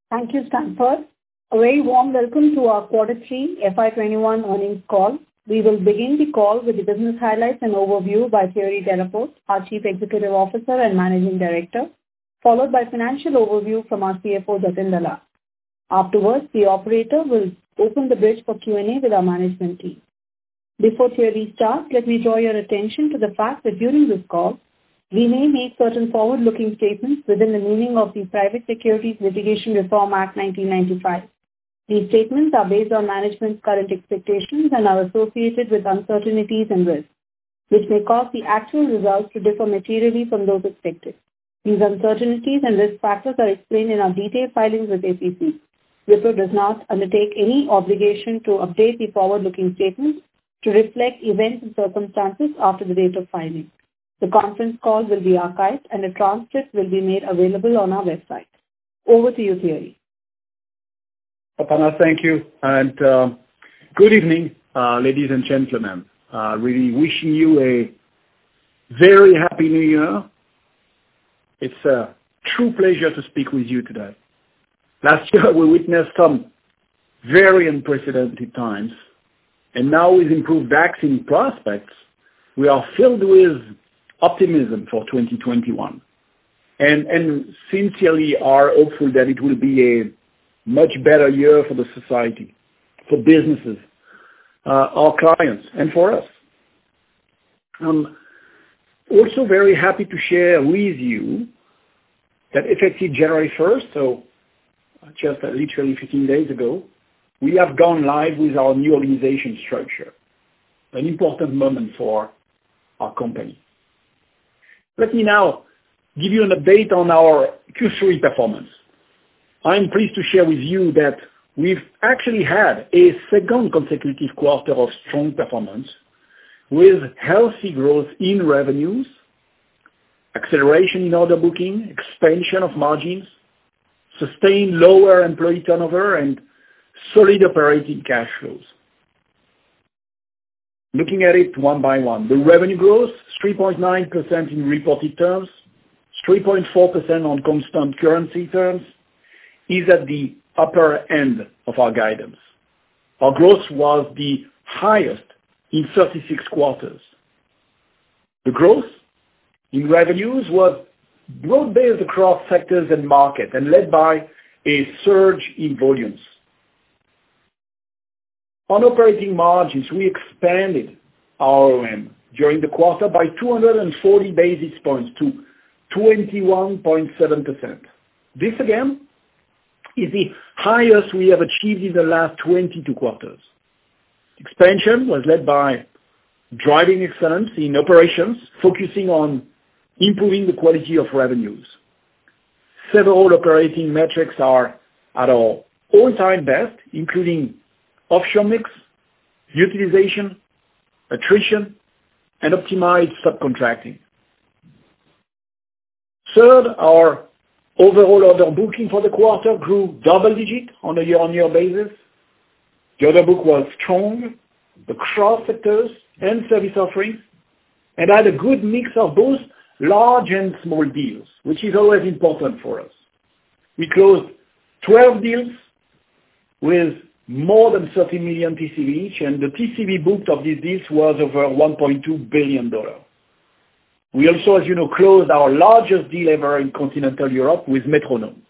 Thank you, Stanford. A very warm welcome to our Q3 FY21 earnings call. We will begin the call with the business highlights and overview by Thierry Delaporte, our Chief Executive Officer and Managing Director, followed by financial overview from our CFO, Jatin Dalal. Afterwards, the operator will open the bridge for Q&A with our management team. Before Thierry starts, let me draw your attention to the fact that during this call, we may make certain forward-looking statements within the meaning of the Private Securities Litigation Reform Act 1995. These statements are based on management's current expectations and are associated with uncertainties and risks, which may cause the actual results to differ materially from those expected. These uncertainties and risk factors are explained in our detailed filings with SEC. Wipro does not undertake any obligation to update the forward-looking statements to reflect events and circumstances after the date of filing. The conference call will be archived and a transcript will be made available on our website. Over to you, Thierry. Aparna, thank you. And good evening, ladies and gentlemen. Really wishing you a very happy new year. It's a true pleasure to speak with you today. Last year, we witnessed some very unprecedented times. And now with improved vaccine prospects, we are filled with optimism for 2021 and sincerely are hopeful that it will be a much better year for the society, for businesses, our clients, and for us. I'm also very happy to share with you that effective January 1st, so just literally 15 days ago, we have gone live with our new organization structure, an important moment for our company. Let me now give you an update on our Q3 performance. I'm pleased to share with you that we've actually had a second consecutive quarter of strong performance with healthy growth in revenues, acceleration in order booking, expansion of margins, sustained lower employee turnover, and solid operating cash flows. Looking at it one by one, the revenue growth, 3.9% in reported terms, 3.4% on constant currency terms, is at the upper end of our guidance. Our growth was the highest in 36 quarters. The growth in revenues was broad-based across sectors and markets and led by a surge in volumes. On operating margins, we expanded our OM during the quarter by 240 basis points to 21.7%. This again is the highest we have achieved in the last 22 quarters. Expansion was led by driving excellence in operations, focusing on improving the quality of revenues. Several operating metrics are at our all-time best, including offshore mix, utilization, attrition, and optimized subcontracting. Third, our overall order booking for the quarter grew double-digit on a year-on-year basis. The order book was strong across sectors and service offerings and had a good mix of both large and small deals, which is always important for us. We closed 12 deals with more than 30 million TCV each, and the TCV booked of these deals was over $1.2 billion. We also, as you know, closed our largest deal ever in continental Europe with Metronome.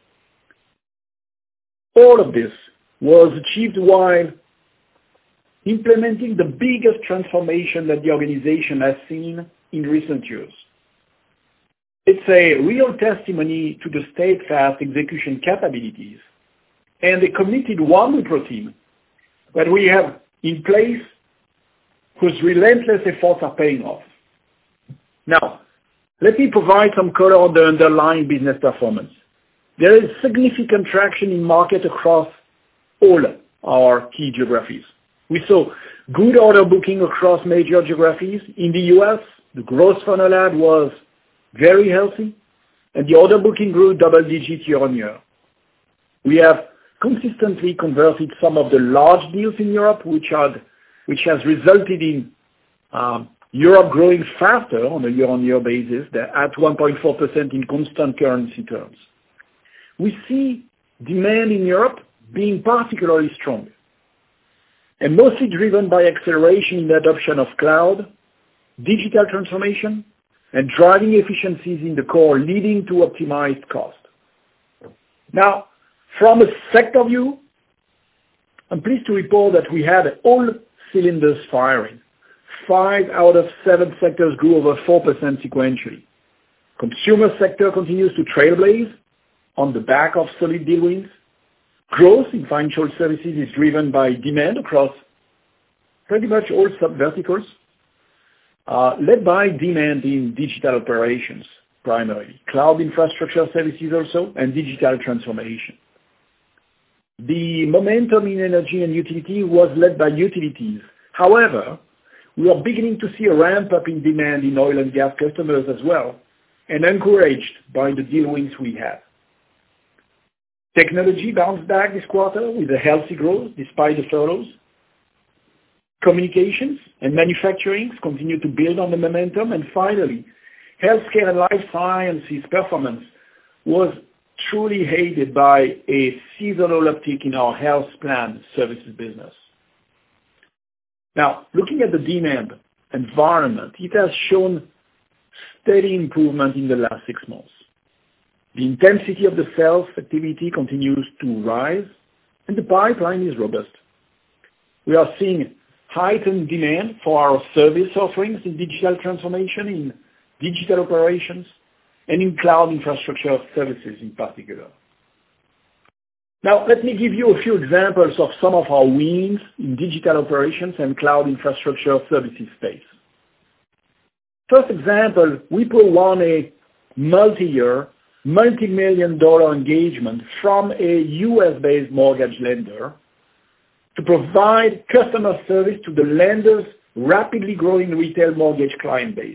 All of this was achieved while implementing the biggest transformation that the organization has seen in recent years. It's a real testimony to the steadfast execution capabilities and the committed One Wipro team that we have in place, whose relentless efforts are paying off. Now, let me provide some color on the underlying business performance. There is significant traction in market across all our key geographies. We saw good order booking across major geographies. In the US, the gross funnel ad was very healthy, and the order booking grew double-digit year-on-year. We have consistently converted some of the large deals in Europe, which has resulted in Europe growing faster on a year-on-year basis at 1.4% in constant currency terms. We see demand in Europe being particularly strong, and mostly driven by acceleration in the adoption of cloud, digital transformation, and driving efficiencies in the core, leading to optimized cost. Now, from a sector view, I'm pleased to report that we had all cylinders firing. 5 out of 7 sectors grew over 4% sequentially. Consumer sector continues to trailblaze on the back of solid deal wins. Growth in financial services is driven by demand across pretty much all sub-verticals, led by demand in digital operations, primarily, cloud infrastructure services also, and digital transformation. The momentum in energy and utility was led by utilities. However, we are beginning to see a ramp-up in demand in oil and gas customers as well, and encouraged by the deal wins we have. Technology bounced back this quarter with a healthy growth despite the furloughs. Communications and manufacturing continue to build on the momentum. And finally, healthcare and life sciences performance was truly aided by a seasonal uptick in our health plan services business. Now, looking at the demand environment, it has shown steady improvement in the last 6 months. The intensity of the sales activity continues to rise, and the pipeline is robust. We are seeing heightened demand for our service offerings in digital transformation, in digital operations, and in cloud infrastructure services in particular. Now, let me give you a few examples of some of our wins in digital operations and cloud infrastructure services space. First example, Wipro won a multi-year, multi-million-dollar engagement from a US-based mortgage lender to provide customer service to the lender's rapidly growing retail mortgage client base.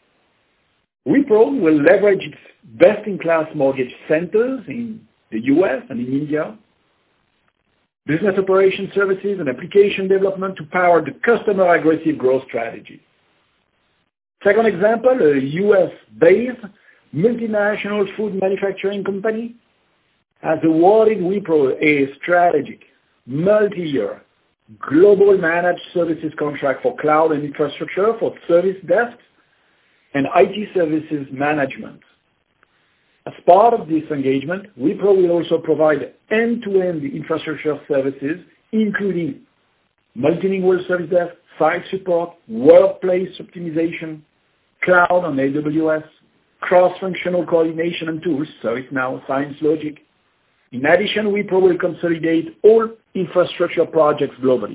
Wipro will leverage its best-in-class mortgage centers in the US and in India, business operation services and application development to power the customer aggressive growth strategy. Second example, a US-based multinational food manufacturing company has awarded Wipro a strategic, multi-year, global managed services contract for cloud and infrastructure for service desks and IT services management. As part of this engagement, Wipro will also provide end-to-end infrastructure services, including multilingual service desk, site support, workplace optimization, cloud on AWS, cross-functional coordination and tools, ServiceNow, ScienceLogic. In addition, Wipro will consolidate all infrastructure projects globally.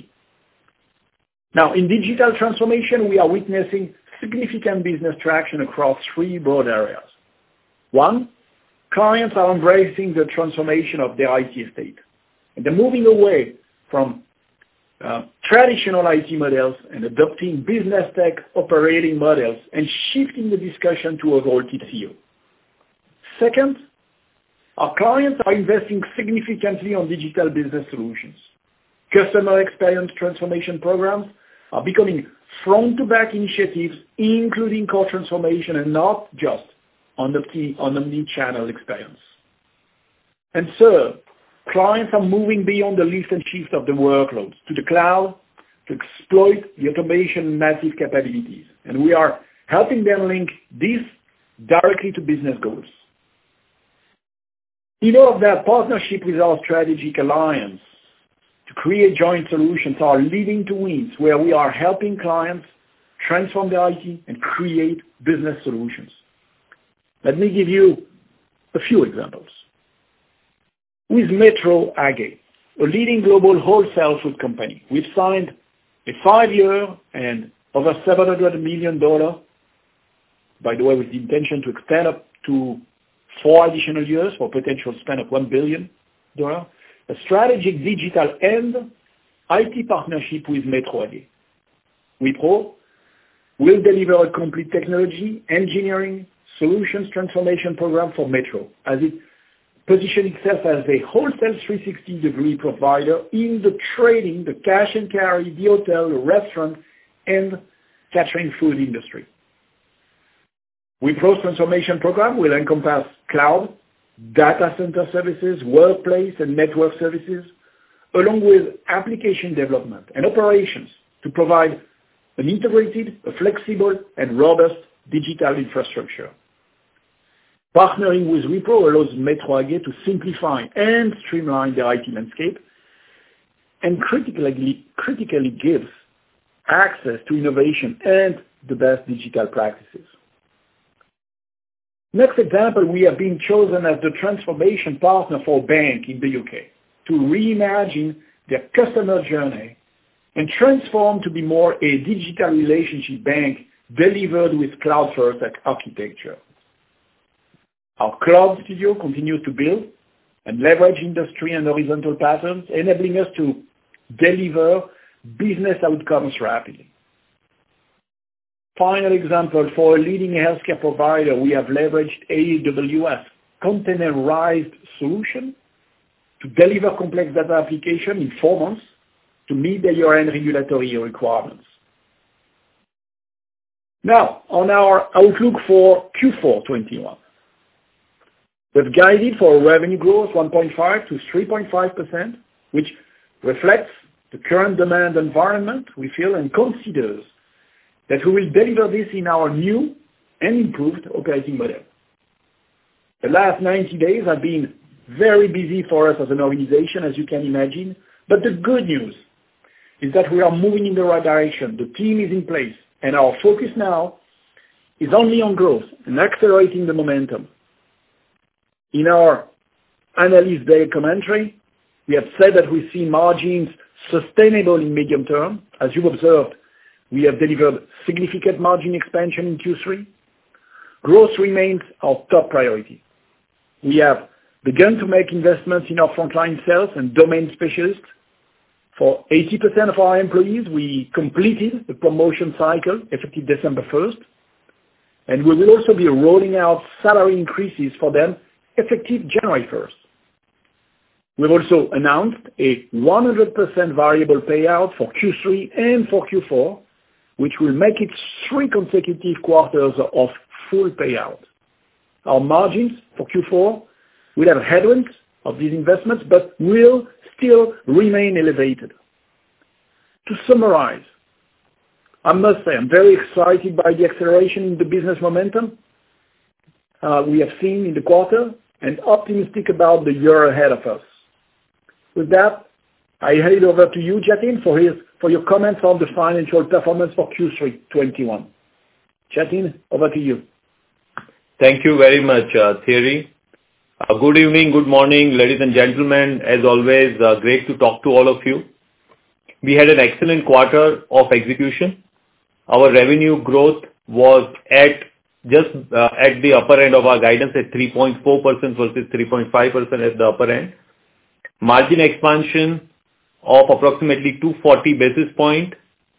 Now, in digital transformation, we are witnessing significant business traction across 3 broad areas. 1, clients are embracing the transformation of their IT estate, and they're moving away from traditional IT models and adopting business tech operating models and shifting the discussion to overall TCO. Second, our clients are investing significantly on digital business solutions. Customer experience transformation programs are becoming front-to-back initiatives, including core transformation and not just on omni-channel experience. And third, clients are moving beyond the lift and shift of the workloads to the cloud to exploit the automation massive capabilities. And we are helping them link this directly to business goals. In all of that, partnership with our strategic alliance to create joint solutions are leading to wins where we are helping clients transform their IT and create business solutions. Let me give you a few examples. With Metro AG, a leading global wholesale food company, we've signed a 5-year and over $700 million, by the way, with the intention to extend up to 4 additional years for potential spend of $1 billion, a strategic digital and IT partnership with Metro AG. Wipro will deliver a complete technology, engineering, solutions transformation program for Metro as it positions itself as a wholesale 360-degree provider in the trading, the cash and carry, the hotel, the restaurant, and catering food industry. Wipro's transformation program will encompass cloud, data center services, workplace and network services, along with application development and operations to provide an integrated, a flexible, and robust digital infrastructure. Partnering with Wipro allows Metro AG to simplify and streamline their IT landscape and critically gives access to innovation and the best digital practices. Next example, we have been chosen as the transformation partner for a bank in the UK to reimagine their customer journey and transform to be more a digital relationship bank delivered with cloud-first architecture. Our Cloud Studio continues to build and leverage industry and horizontal patterns, enabling us to deliver business outcomes rapidly. Final example, for a leading healthcare provider, we have leveraged AWS containerized solution to deliver complex data application in 4 months to meet the year-end regulatory requirements. Now, on our outlook for Q4 21. We've guided for a revenue growth 1.5 to 3.5%, which reflects the current demand environment we feel and considers that we will deliver this in our new and improved operating model. The last 90 days have been very busy for us as an organization, as you can imagine, but the good news is that we are moving in the right direction. The team is in place, and our focus now is only on growth and accelerating the momentum. In our analyst day commentary, we have said that we see margins sustainable in medium term. As you've observed, we have delivered significant margin expansion in Q3. Growth remains our top priority. We have begun to make investments in our frontline sales and domain specialists. For 80% of our employees, we completed the promotion cycle effective December 1st, and we will also be rolling out salary increases for them effective January 1st. We've also announced a 100% variable payout for Q3 and for Q4, which will make it 3 consecutive quarters of full payout. Our margins for Q4 will have headwinds of these investments, but will still remain elevated. To summarize, I must say I'm very excited by the acceleration in the business momentum we have seen in the quarter and optimistic about the year ahead of us. With that, I hand it over to you, Jatin, for your comments on the financial performance for Q3 21. Jatin, over to you. Thank you very much, Thierry. Good evening, good morning, ladies and gentlemen. As always, great to talk to all of you. We had an excellent quarter of execution. Our revenue growth was at the upper end of our guidance at 3.4% versus 3.5% at the upper end. Margin expansion of approximately 240 basis points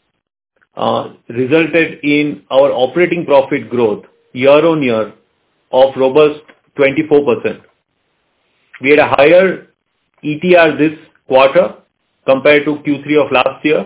resulted in our operating profit growth year on year of robust 24%. We had a higher ETR this quarter compared to Q3 of last year,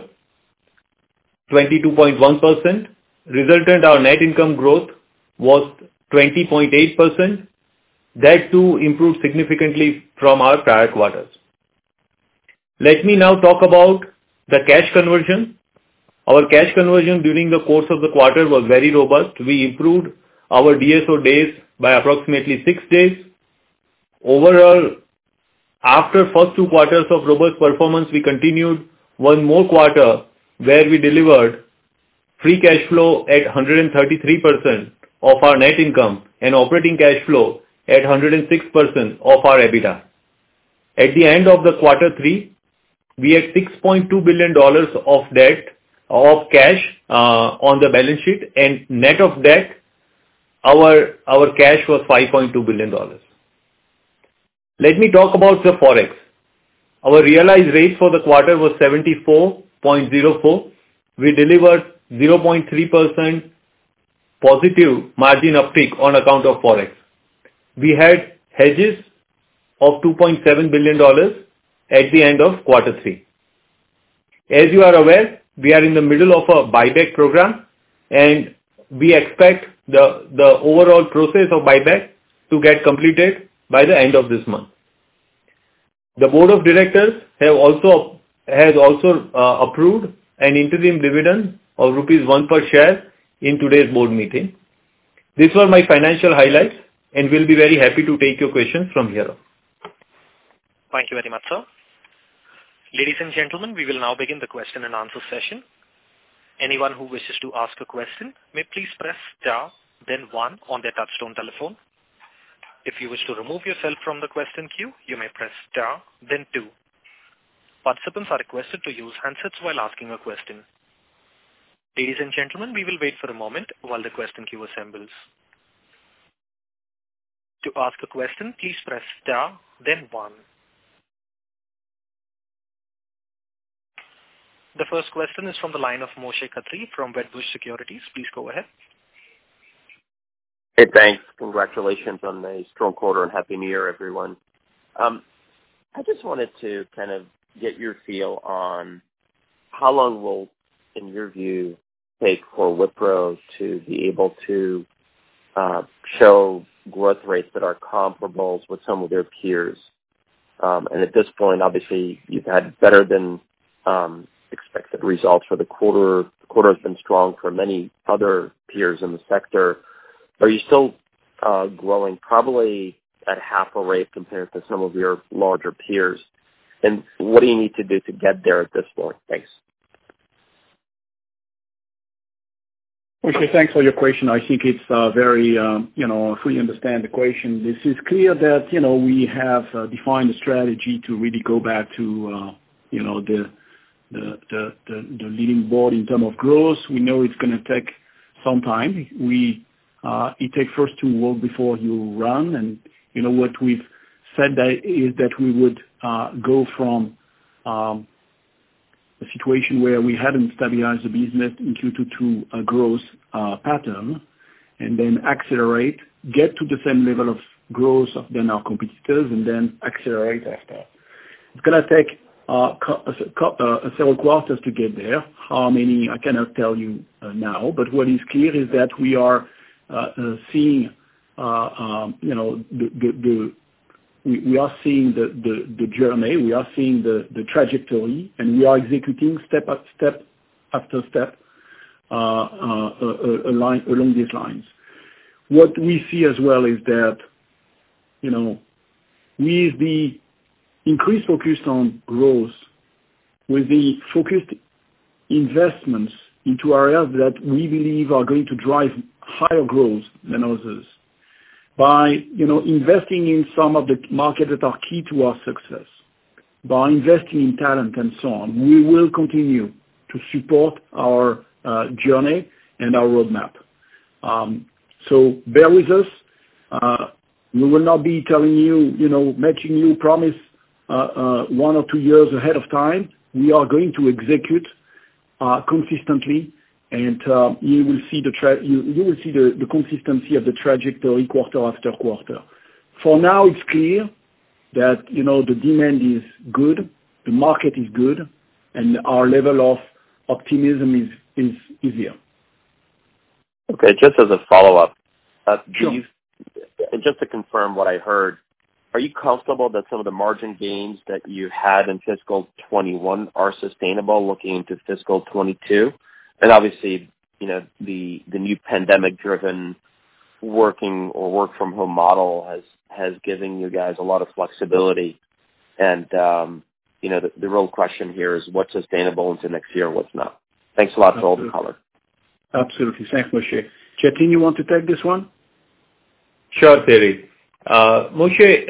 22.1%. Resultant, our net income growth was 20.8%. That too improved significantly from our prior quarters. Let me now talk about the cash conversion. Our cash conversion during the course of the quarter was very robust. We improved our DSO days by approximately 6 days. Overall, after first 2 quarters of robust performance, we continued one more quarter where we delivered free cash flow at 133% of our net income and operating cash flow at 106% of our EBITDA. At the end of the quarter 3, we had $6.2 billion of cash on the balance sheet, and net of debt, our cash was $5.2 billion. Let me talk about the Forex. Our realized rate for the quarter was 74.04. We delivered 0.3% positive margin uptick on account of Forex. We had hedges of $2.7 billion at the end of quarter 3. As you are aware, we are in the middle of a buyback program, and we expect the overall process of buyback to get completed by the end of this month. The Board of Directors has also approved an interim dividend of rupees 1 per share in today's board meeting. These were my financial highlights, and we'll be very happy to take your questions from here on. Thank you very much, sir. Ladies and gentlemen, we will now begin the question and answer session. Anyone who wishes to ask a question may please press star, then 1 on their touchtone telephone. If you wish to remove yourself from the question queue, you may press star, then 2. Participants are requested to use handsets while asking a question. Ladies and gentlemen, we will wait for a moment while the question queue assembles. To ask a question, please press star, then 1. The first question is from the line of Moshe Khatri from Wedbush Securities. Please go ahead. Hey, thanks. Congratulations on a strong quarter and Happy New Year, everyone. I just wanted to kind of get your feel on how long will, in your view, take for Wipro to be able to show growth rates that are comparable with some of their peers. And at this point, obviously, you've had better than expected results for the quarter. The quarter has been strong for many other peers in the sector. Are you still growing probably at half a rate compared to some of your larger peers? And what do you need to do to get there at this point? Thanks. Okay, thanks for your question. I think it's very, if we understand the question, this is clear that, we have defined a strategy to really go back to, the leading board in terms of growth. We know it's going to take some time. It takes first to walk before you run. And, what we've said is that we would go from a situation where we hadn't stabilized the business in Q2 to a growth pattern, and then accelerate, get to the same level of growth than our competitors, and then accelerate after. It's going to take several quarters to get there. How many, I cannot tell you now, but what is clear is that we are seeing, we are seeing the journey, we are seeing the trajectory, and we are executing step after step along these lines. What we see as well is that, with the increased focus on growth, with the focused investments into areas that we believe are going to drive higher growth than others, by investing in some of the markets that are key to our success, by investing in talent and so on, we will continue to support our journey and our roadmap. So bear with us. We will not be telling you, making you promise 1 or 2 years ahead of time. We are going to execute consistently, and you will see the consistency of the trajectory quarter after quarter. For now, it's clear that the demand is good, the market is good, and our level of optimism is here. Okay, just as a follow-up, sure. Just to confirm what I heard, are you comfortable that some of the margin gains that you had in fiscal 21 are sustainable looking into fiscal 22? And obviously, the new pandemic-driven working or work-from-home model has given you guys a lot of flexibility. And, the real question here is what's sustainable into next year and what's not. Thanks a lot for all the color. Absolutely. Thanks, Moshe. Jatin, you want to take this one? Sure, Thierry. Moshe,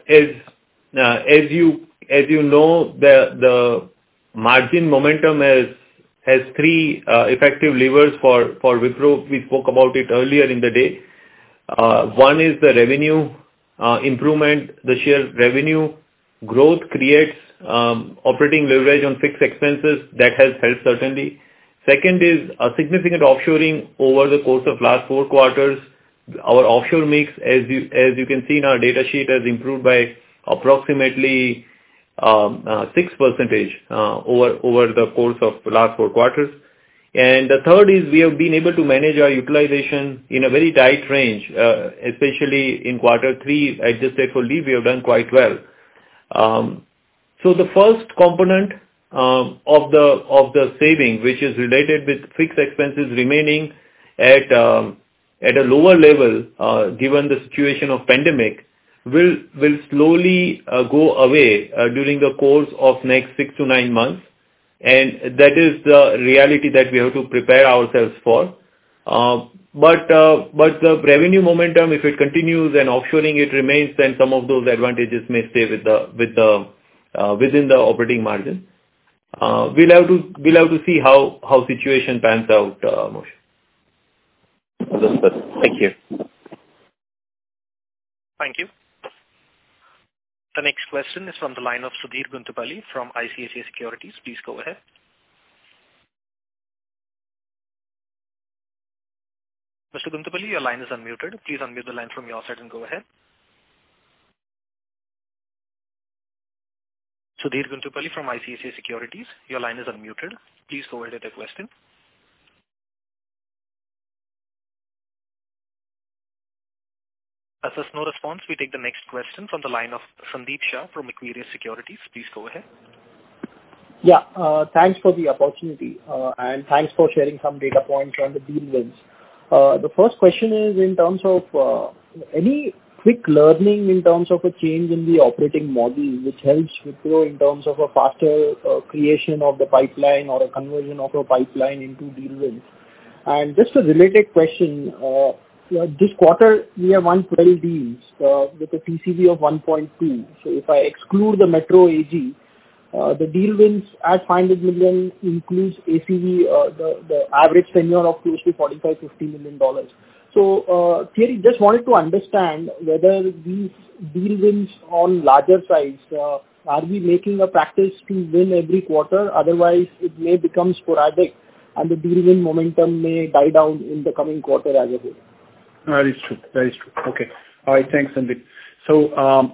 as you know, the margin momentum has 3 effective levers for Wipro. We spoke about it earlier in the day. One is the revenue improvement. The sheer revenue growth creates operating leverage on fixed expenses. That has helped certainly. Second is a significant offshoring over the course of last 4 quarters. Our offshore mix, as you can see in our data sheet, has improved by approximately 6% over the course of the last 4 quarters. And the third is we have been able to manage our utilization in a very tight range, especially in quarter 3, adjusted for leave, we have done quite well. So the first component of the saving, which is related with fixed expenses remaining at a lower level, given the situation of pandemic, will slowly go away during the course of next 6 to 9 months. And that is the reality that we have to prepare ourselves for. But the revenue momentum, if it continues and offshoring it remains, then some of those advantages may stay within the operating margin. We'll have to see how situation pans out, Moshe. Understood. Thank you. Thank you. The next question is from the line of Sudheer Guntupalli from ICICI Securities. Please go ahead. Mr. Guntupalli, your line is unmuted. Please unmute the line from your side and go ahead. Sudheer Guntupalli from ICICI Securities, your line is unmuted. Please go ahead with the question. As there's no response, we take the next question from the line of Sandeep Shah from Equirus Securities. Please go ahead. Yeah, thanks for the opportunity and thanks for sharing some data points on the deal wins. The first question is in terms of any quick learning in terms of a change in the operating model which helps Wipro in terms of a faster creation of the pipeline or a conversion of a pipeline into deal wins. And just a related question, this quarter we have won 12 deals with a TCV of 1.2. So if I exclude the Metro AG, the deal wins at 500 million includes ACV, the average tenure of close to $45-50 million. So Thierry, just wanted to understand whether these deal wins on larger size, are we making a practice to win every quarter? Otherwise, it may become sporadic and the deal win momentum may die down in the coming quarter as a whole. That is true. Okay. All right. Thanks, Sandeep. So,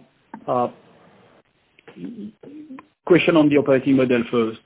question on the operating model first.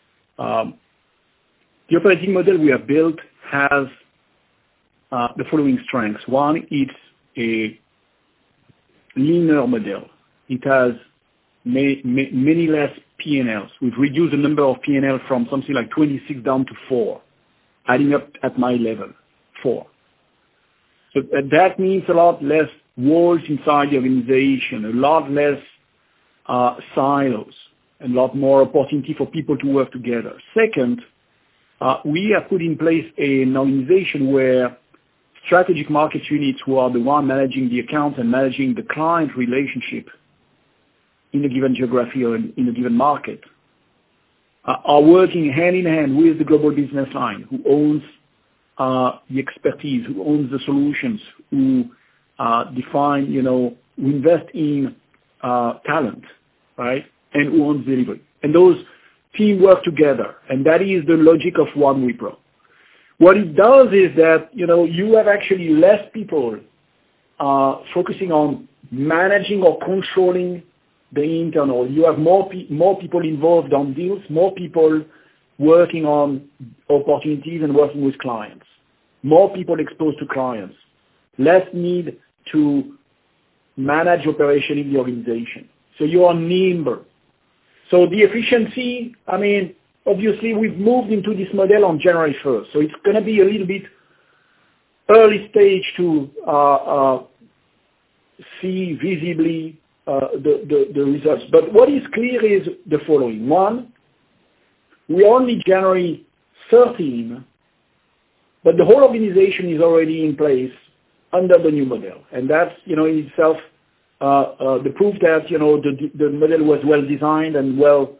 The operating model we have built has the following strengths. One, it's a leaner model. It has many less P&Ls. We've reduced the number of P&L from something like 26 down to 4, adding up at my level, 4. So that means a lot less walls inside the organization, a lot less silos, a lot more opportunity for people to work together. Second, we have put in place an organization where strategic market units, who are the one managing the accounts and managing the client relationship in a given geography or in a given market, are working hand in hand with the global business line, who owns the expertise, who owns the solutions, who define, who invest in talent, right, and who owns delivery. And those teams work together, and that is the logic of One Wipro. What it does is that, you have actually less people focusing on managing or controlling the internal. You have more people involved on deals, more people working on opportunities and working with clients, more people exposed to clients, less need to manage operation in the organization. So you are nimble. So the efficiency, obviously we've moved into this model on January 1st. So it's going to be a little bit early stage to see visibly the results. But what is clear is the following. One, we are only January 13, but the whole organization is already in place under the new model. And that's, in itself, the proof that, the model was well designed and well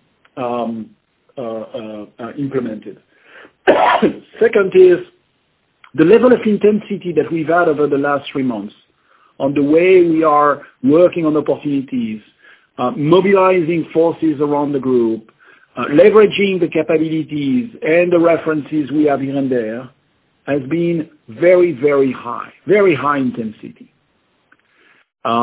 implemented. Second is the level of intensity that we've had over the last 3 months on the way we are working on opportunities, mobilizing forces around the group, leveraging the capabilities and the references we have here and there, has been very, very high intensity.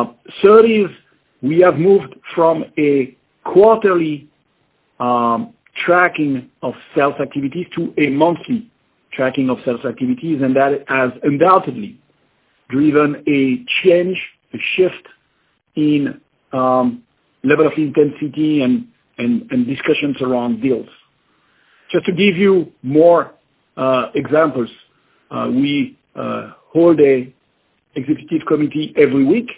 Third is we have moved from a quarterly tracking of sales activities to a monthly tracking of sales activities, and that has undoubtedly driven a change, a shift in level of intensity and discussions around deals. Just to give you more examples, we hold a executive committee every week.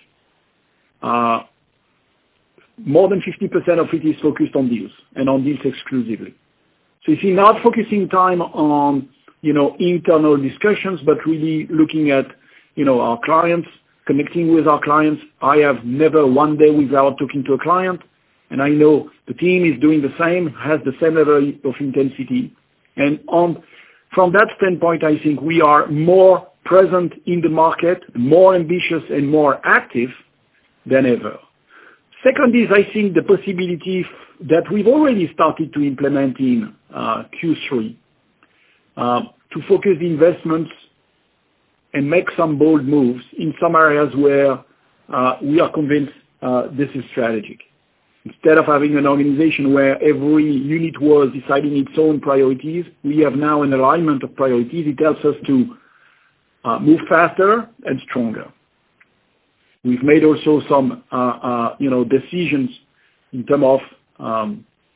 More than 50% of it is focused on deals and on deals exclusively. So if you're not focusing time on, internal discussions, but really looking at, our clients, connecting with our clients. I have never one day without talking to a client, and I know the team is doing the same, has the same level of intensity. And from that standpoint, I think we are more present in the market, more ambitious and more active than ever. Second is, I think, the possibility that we've already started to implement in Q3 to focus the investments and make some bold moves in some areas where we are convinced this is strategic. Instead of having an organization where every unit was deciding its own priorities, we have now an alignment of priorities. It helps us to move faster and stronger. We've made also some, decisions in terms of,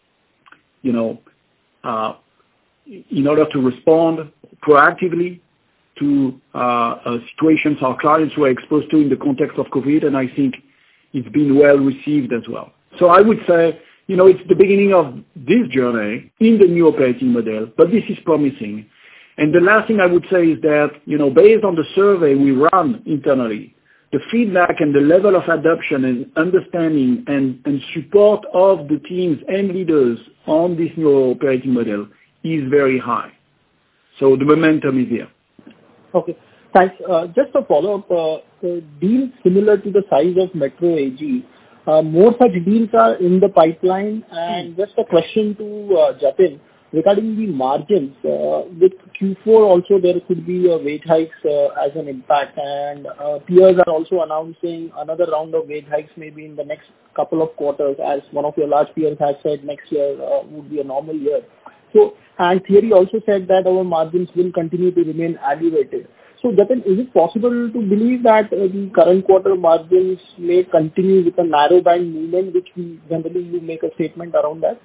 in order to respond proactively to situations our clients were exposed to in the context of COVID, and I think it's been well received as well. So I would say, it's the beginning of this journey in the new operating model, but this is promising. And the last thing I would say is that, based on the survey we run internally, the feedback and the level of adoption and understanding and support of the teams and leaders on this new operating model is very high. So the momentum is here. Okay, thanks. Just a follow-up, deals similar to the size of Metro AG, more such deals are in the pipeline. And just a question to Jatin regarding the margins. With Q4 also there could be wage hikes as an impact, and peers are also announcing another round of wage hikes maybe in the next couple of quarters, as one of your large peers has said next year would be a normal year. So, and Thierry also said that our margins will continue to remain elevated. So, Jatin, is it possible to believe that the current quarter margins may continue with a narrow band movement, which generally you make a statement around that?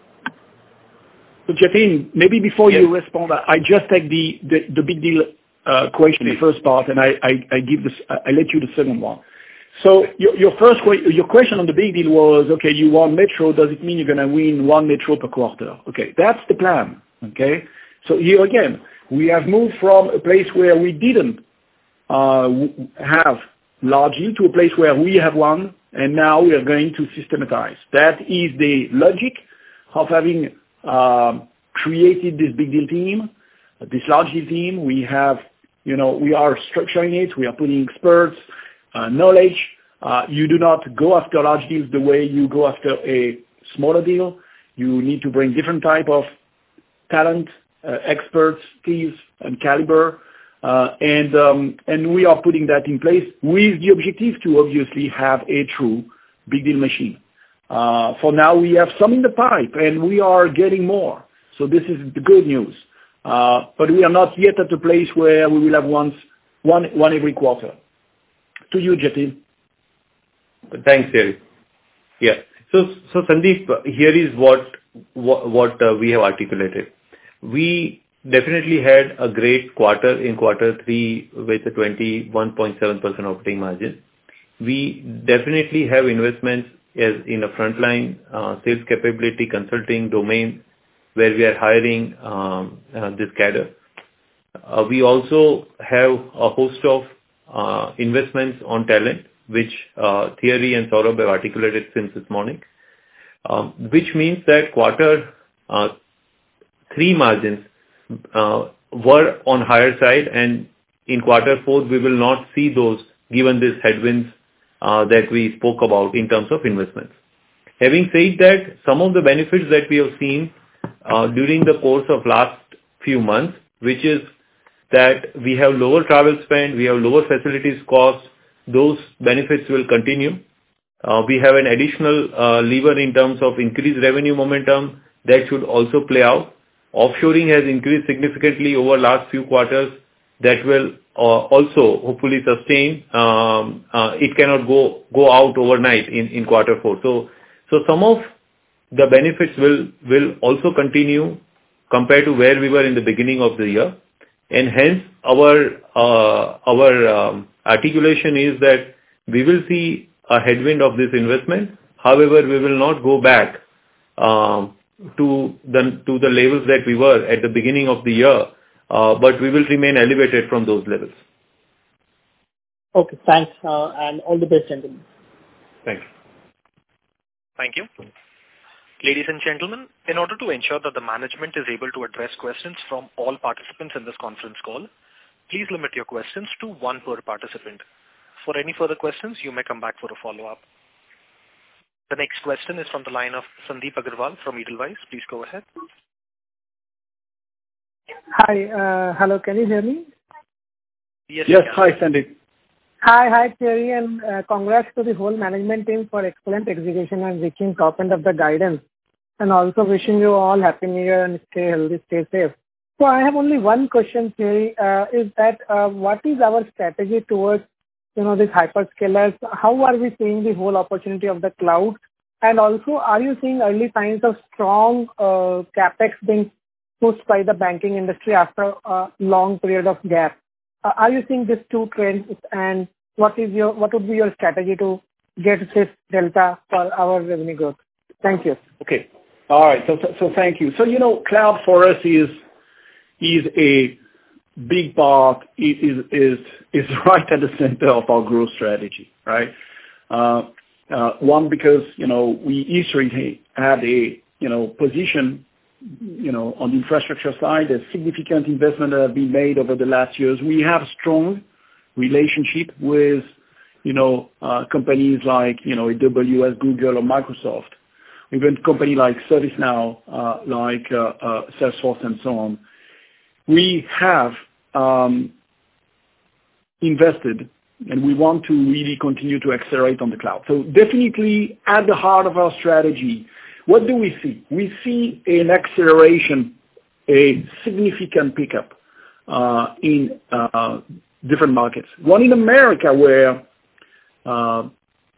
So, Jatin, maybe before you respond, I just take the big deal question, the first part, and I let you the second one. So your question on the big deal was, okay, you won Metro, does it mean you're going to win one Metro per quarter? Okay, that's the plan, okay? So here again, we have moved from a place where we didn't have large deal to a place where we have one, and now we are going to systematize. That is the logic of having created this big deal team, this large deal team. We have, we are structuring it, we are putting experts, knowledge. You do not go after large deals the way you go after a smaller deal. You need to bring different type of talent, experts, skills, and caliber, and we are putting that in place with the objective to obviously have a true big deal machine. For now, we have some in the pipe, and we are getting more. So this is the good news. But we are not yet at the place where we will have one every quarter. To you, Jatin. Thanks, Thierry. Yeah. So Sandeep, here is what we have articulated. We definitely had a great quarter in quarter 3 with a 21.7% operating margin. We definitely have investments as in a frontline sales capability consulting domain where we are hiring this cadre. We also have a host of investments on talent, which Thierry and Saurabh have articulated since this morning, which means that quarter 3 margins were on higher side, and in quarter 4 we will not see those given these headwinds that we spoke about in terms of investments. Having said that, some of the benefits that we have seen during the course of last few months, which is that we have lower travel spend, we have lower facilities costs, those benefits will continue. We have an additional lever in terms of increased revenue momentum, that should also play out. Offshoring has increased significantly over last few quarters. That will also hopefully sustain. It cannot go out overnight in quarter four. So some of the benefits will also continue compared to where we were in the beginning of the year. And hence our articulation is that we will see a headwind of this investment. However, we will not go back to the levels that we were at the beginning of the year, but we will remain elevated from those levels. Okay, thanks, and all the best, gentlemen. Thank you. Thank you. Ladies and gentlemen, in order to ensure that the management is able to address questions from all participants in this conference call, please limit your questions to one per participant. For any further questions, you may come back for a follow-up. The next question is from the line of Sandeep Agarwal from Edelweiss. Please go ahead. Hi, hello, can you hear me? Yes, hi Sandeep. Hi Thierry, and congrats to the whole management team for excellent execution and reaching top end of the guidance, and also wishing you all happy new year and stay healthy, stay safe. So I have only one question, Thierry, is that what is our strategy towards these hyperscalers? How are we seeing the whole opportunity of the cloud? And also, are you seeing early signs of strong capex being pushed by the banking industry after a long period of gap? Are you seeing these two trends, and what would be your strategy to get this delta for our revenue growth? Thank you. Okay. All right. So thank you. So, cloud for us is a big part, is right at the center of our growth strategy, right? One, because, we historically had a, position, on the infrastructure side, a significant investment that have been made over the last years. We have strong relationship with, companies like, AWS, Google, or Microsoft, even company like ServiceNow, like Salesforce, and so on. We have invested, and we want to really continue to accelerate on the cloud. So definitely at the heart of our strategy, what do we see? We see an acceleration, a significant pickup in different markets. One in America where, the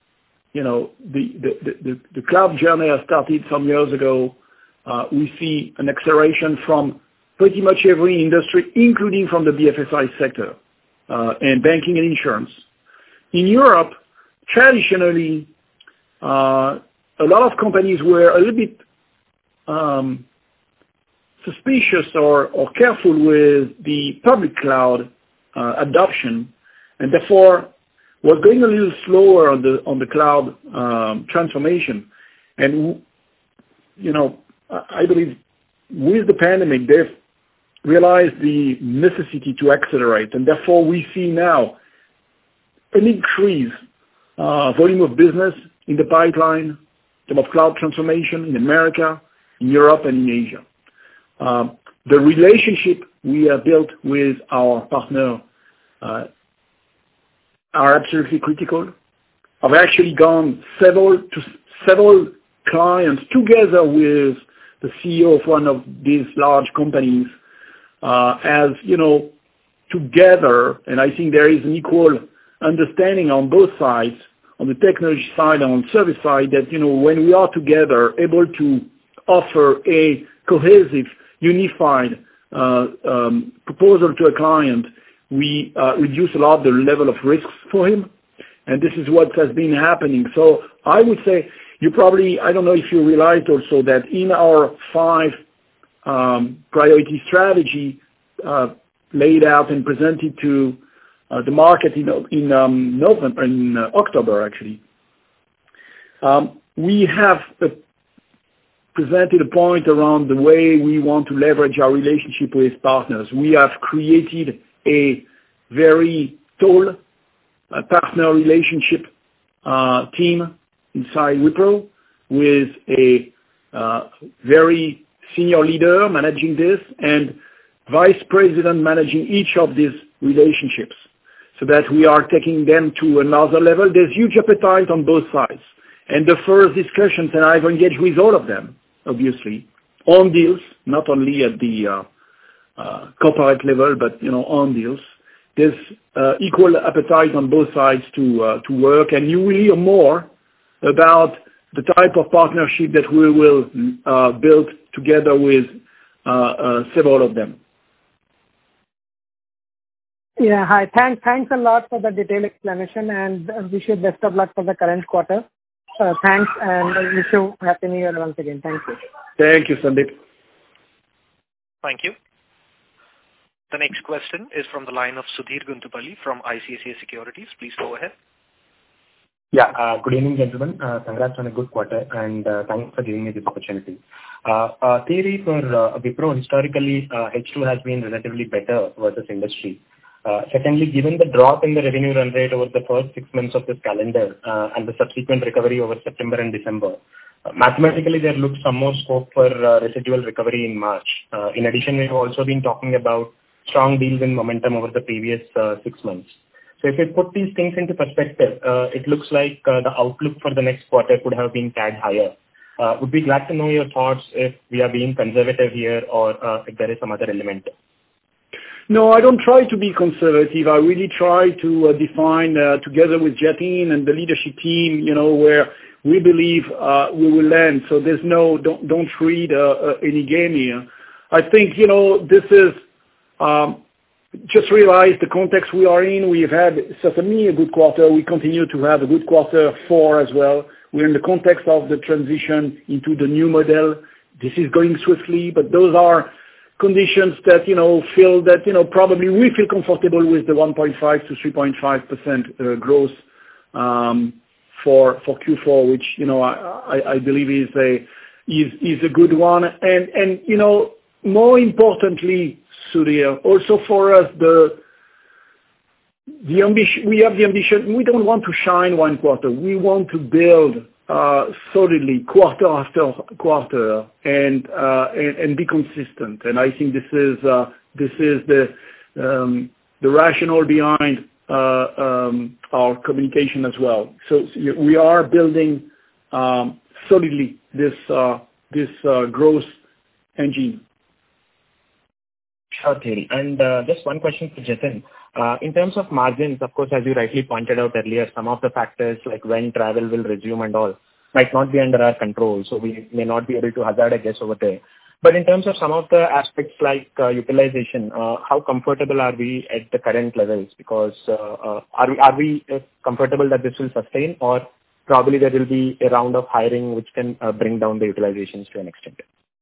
cloud journey has started some years ago. We see an acceleration from pretty much every industry, including from the BFSI sector and banking and insurance. In Europe, traditionally, a lot of companies were a little bit suspicious or careful with the public cloud adoption, and therefore was going a little slower on the cloud transformation. And I believe with the pandemic, they've realized the necessity to accelerate, and therefore we see now an increased volume of business in the pipeline of cloud transformation in America, in Europe, and in Asia. The relationship we have built with our partner are absolutely critical. I've actually gone several clients together with the CEO of one of these large companies, as together, and I think there is an equal understanding on both sides, on the technology side and on the service side, that when we are together, able to offer a cohesive, unified proposal to a client, we reduce a lot the level of risks for him, and this is what has been happening. So I would say I don't know if you realized also that in our 5 priority strategy laid out and presented to the market in October, actually, we have presented a point around the way we want to leverage our relationship with partners. We have created a very tall partner relationship team inside Wipro with a very senior leader managing this and vice president managing each of these relationships, so that we are taking them to another level. There's huge appetite on both sides. And the first discussions, and I've engaged with all of them, obviously, on deals, not only at the corporate level, but on deals. There's equal appetite on both sides to work, and you will hear more about the type of partnership that we will build together with several of them. Yeah, hi. Thanks a lot for the detailed explanation, and wish you best of luck for the current quarter. Thanks, and wish you Happy New Year once again. Thank you. Thank you, Sandeep. Thank you. The next question is from the line of Sudhir Guntupalli from ICICI Securities. Please go ahead. Yeah, good evening, gentlemen. Congrats on a good quarter, and thanks for giving me this opportunity. Thierry, for Wipro, historically, H2 has been relatively better versus industry. Secondly, given the drop in the revenue run rate over the first 6 months of this calendar and the subsequent recovery over September and December, mathematically there looks some more scope for residual recovery in March. In addition, we've also been talking about strong deals and momentum over the previous 6 months. So if we put these things into perspective, it looks like the outlook for the next quarter could have been tad higher. Would be glad to know your thoughts if we are being conservative here or if there is some other element. No, I don't try to be conservative. I really try to define together with Jatin and the leadership team, where we believe we will land. So there's don't read any game here. I think, this is, just realize the context we are in. We've had certainly a good quarter. We continue to have a good quarter 4 as well. We're in the context of the transition into the new model. This is going swiftly, but those are conditions that, feel that, probably we feel comfortable with the 1.5 to 3.5% growth for Q4, which, I believe is a good one. And more importantly, Sudhir, also for us, the ambition, we have the ambition, we don't want to shine one quarter. We want to build solidly quarter after quarter and be consistent. And I think this is the rationale behind our communication as well. So we are building solidly this growth engine. Sure, Thierry. And just one question for Jatin. In terms of margins, of course, as you rightly pointed out earlier, some of the factors like when travel will resume and all might not be under our control, so we may not be able to hazard a guess over there. But in terms of some of the aspects like utilization, how comfortable are we at the current levels? Because are we comfortable that this will sustain, or probably there will be a round of hiring which can bring down the utilizations to an extent?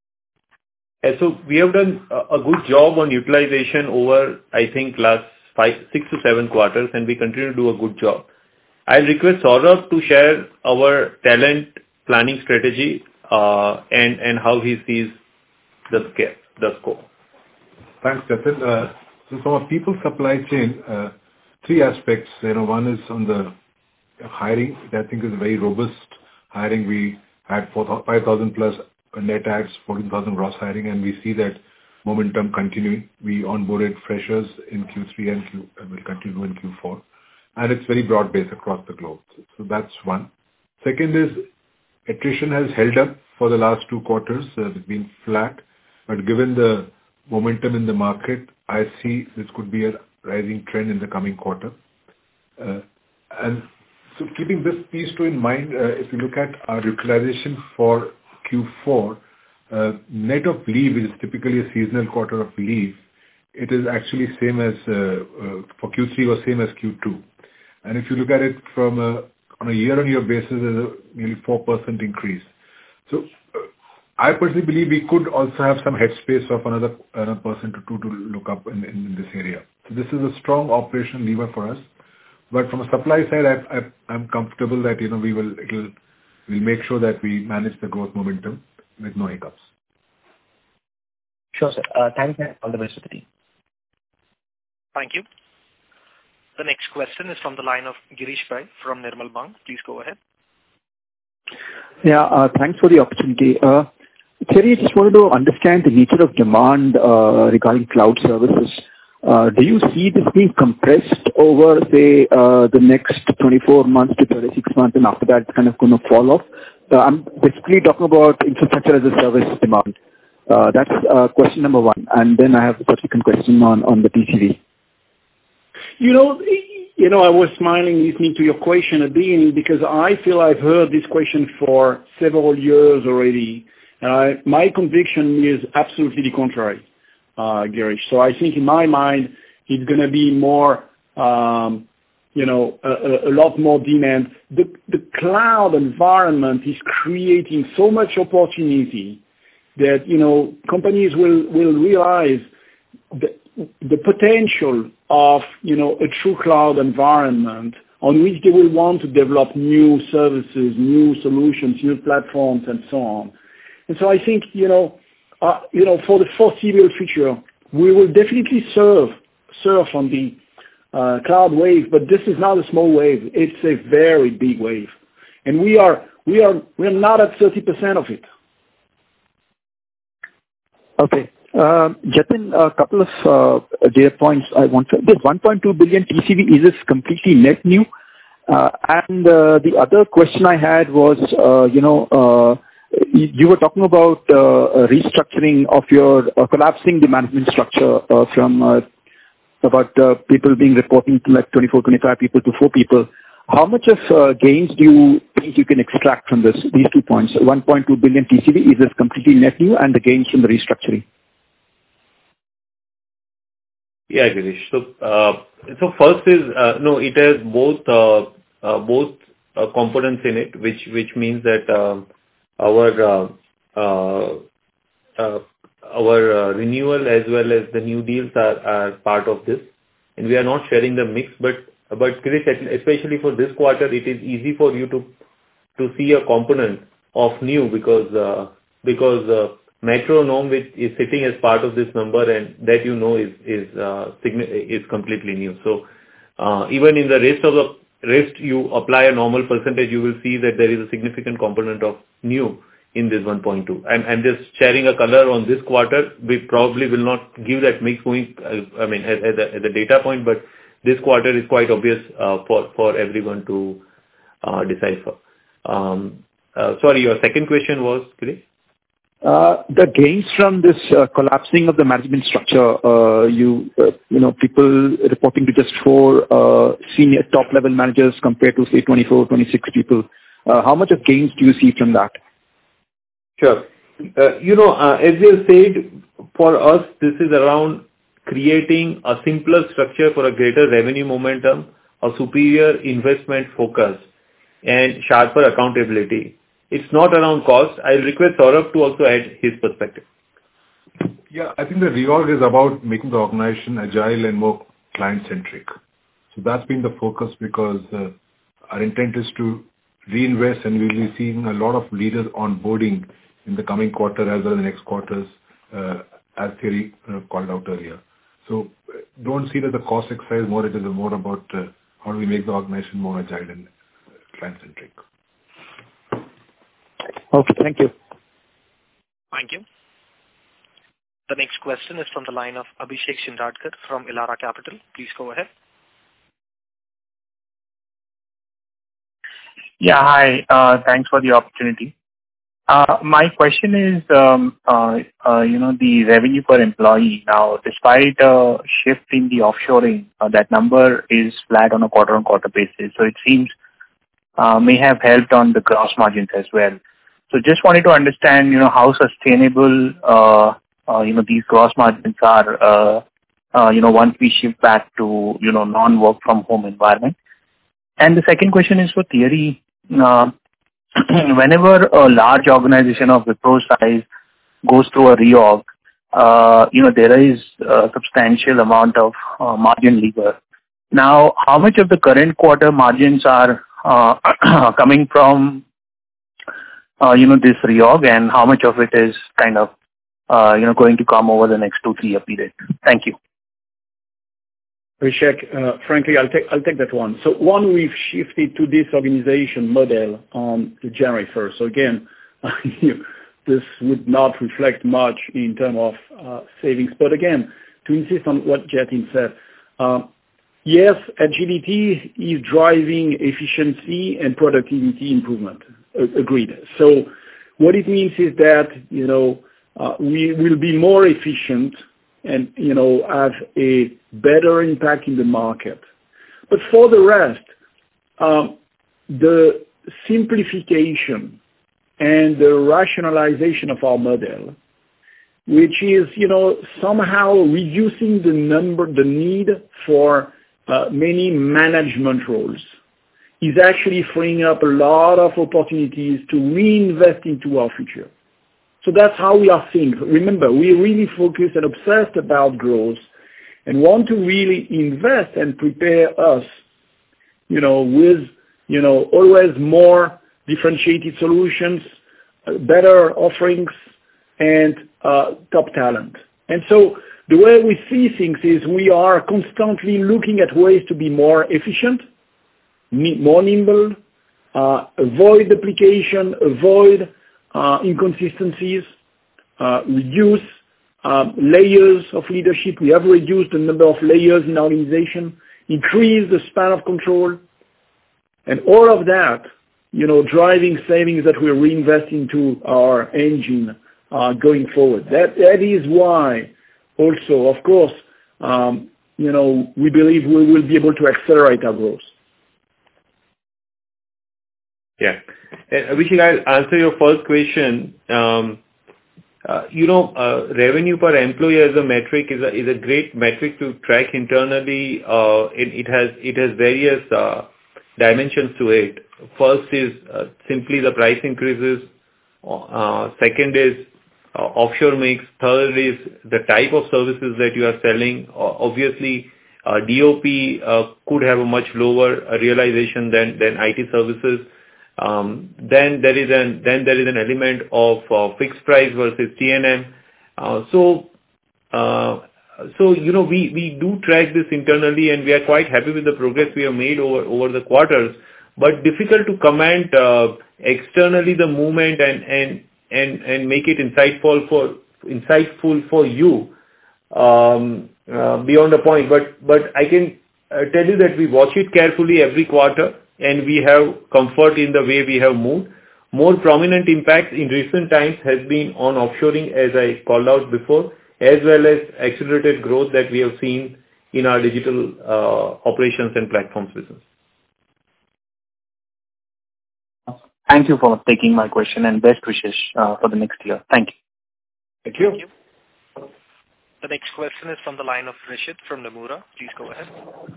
So we have done a good job on utilization over, I think, last 6 to 7 quarters, and we continue to do a good job. I'll request Saurabh to share our talent planning strategy and how he sees the scope. Thanks, Jatin. So from a people supply chain, 3 aspects. One is on the hiring. I think is very robust hiring. We had 5,000 plus net adds, 14,000 gross hiring, and we see that momentum continuing. We onboarded freshers in Q3 and will continue in Q4. And it's very broad-based across the globe. So that's one. Second is attrition has held up for the last 2 quarters. It's been flat. But given the momentum in the market, I see this could be a rising trend in the coming quarter. And so keeping this piece in mind, if you look at our utilization for Q4, net of leave, which is typically a seasonal quarter of leave, it is actually same as for Q3 or same as Q2. And if you look at it from on a year-on-year basis, there's a nearly 4% increase. So I personally believe we could also have some headspace of another % or 2 to look up in this area. So this is a strong operation lever for us. But from a supply side, I'm comfortable that we'll make sure that we manage the growth momentum with no hiccups. Sure, sir. Thanks, and all the best to the team. Thank you. The next question is from the line of Girish Pai from Nirmal Bang. Please go ahead. Yeah, thanks for the opportunity. Thierry, I just wanted to understand the nature of demand regarding cloud services. Do you see this being compressed over, say, the next 24 months to 36 months, and after that it's kind of going to fall off? I'm basically talking about infrastructure as a service demand. That's question number one. And then I have a subsequent question on the TCV. I was smiling listening to your question at the beginning because I feel I've heard this question for several years already. My conviction is absolutely the contrary, Girish. So I think in my mind, it's going to be more, a lot more demand. The cloud environment is creating so much opportunity that, companies will realize the potential of, a true cloud environment on which they will want to develop new services, new solutions, new platforms, and so on. And so I think, for the foreseeable future, we will definitely surf on the cloud wave, but this is not a small wave. It's a very big wave. And we are not at 30% of it. Okay. Jatin, a couple of data points I want to... This 1.2 billion TCV, is this completely net new? And the other question I had was, you were talking about restructuring of your... collapsing the management structure from about people being reporting to like 24, 25 people to 4 people. How much of gains do you think you can extract from these 2 points? 1.2 billion TCV, is this completely net new, and the gains from the restructuring? Yeah, Girish. So first is, no, it has both components in it, which means that our renewal as well as the new deals are part of this, and we are not sharing the mix. But Girish, especially for this quarter, it is easy for you to see a component of new because Metronome, which is sitting as part of this number, and that is completely new. So even in the rest you apply a normal percentage, you will see that there is a significant component of new in this 1.2. I'm just sharing a color on this quarter. We probably will not give that mix going, as a data point, but this quarter is quite obvious for everyone to decipher. Sorry, your second question was, Girish? The gains from this collapsing of the management structure, people reporting to just 4 senior top-level managers compared to, say, 24, 26 people. How much of gains do you see from that? Sure. As you said, for us, this is around creating a simpler structure for a greater revenue momentum, a superior investment focus, and sharper accountability. It's not around cost. I'll request Saurabh to also add his perspective. Yeah, I think the reorg is about making the organization agile and more client-centric. So that's been the focus because our intent is to reinvest, and we'll be seeing a lot of leaders onboarding in the coming quarter as well as the next quarters, as Thierry called out earlier. So don't see it as a cost exercise more. It is more about how do we make the organization more agile and client-centric. Okay, thank you. Thank you. The next question is from the line of Abhishek Shindadkar from Elara Capital. Please go ahead. Yeah, hi. Thanks for the opportunity. My question is, the revenue per employee. Now, despite a shift in the offshoring, that number is flat on a quarter-on-quarter basis. So it seems may have helped on the gross margins as well. So just wanted to understand, how sustainable, these gross margins are, once we shift back to, non-work from home environment. And the second question is for Thierry. Whenever a large organization of Wipro size goes through a reorg, there is a substantial amount of margin lever. Now, how much of the current quarter margins are coming from this reorg, and how much of it is kind of, going to come over the next 2-3 year period? Thank you. Abhishek, frankly, I'll take that one. So one, we've shifted to this organization model on January 1st. So again, this would not reflect much in terms of savings. But again, to insist on what Jatin said, yes, agility is driving efficiency and productivity improvement. Agreed. So what it means is that, we will be more efficient and, have a better impact in the market. But for the rest, the simplification and the rationalization of our model, which is, somehow reducing the need for many management roles, is actually freeing up a lot of opportunities to reinvest into our future. So that's how we are seeing. Remember, we really focus and obsessed about growth and want to really invest and prepare us, with, always more differentiated solutions, better offerings, and top talent. And so the way we see things is we are constantly looking at ways to be more efficient, more nimble, avoid duplication, avoid inconsistencies, reduce layers of leadership. We have reduced the number of layers in our organization, increase the span of control, and all of that, driving savings that we reinvest into our engine going forward. That is why also, of course, we believe we will be able to accelerate our growth. Yeah. Abhishek, I'll answer your first question. Revenue per employee as a metric is a great metric to track internally. It has various dimensions to it. First is simply the price increases. Second is offshore mix. Third is the type of services that you are selling. Obviously, DOP could have a much lower realization than IT services. Then there is an element of fixed price versus T&M. We do track this internally, and we are quite happy with the progress we have made over the quarters. But difficult to comment externally the movement and make it insightful for you beyond the point. But I can tell you that we watch it carefully every quarter, and we have comfort in the way we have moved. More prominent impact in recent times has been on offshoring, as I called out before, as well as accelerated growth that we have seen in our digital operations and platforms business. Thank you for taking my question, and best wishes for the next year. Thank you. Thank you. Thank you. The next question is from the line of Rishit from Nomura. Please go ahead.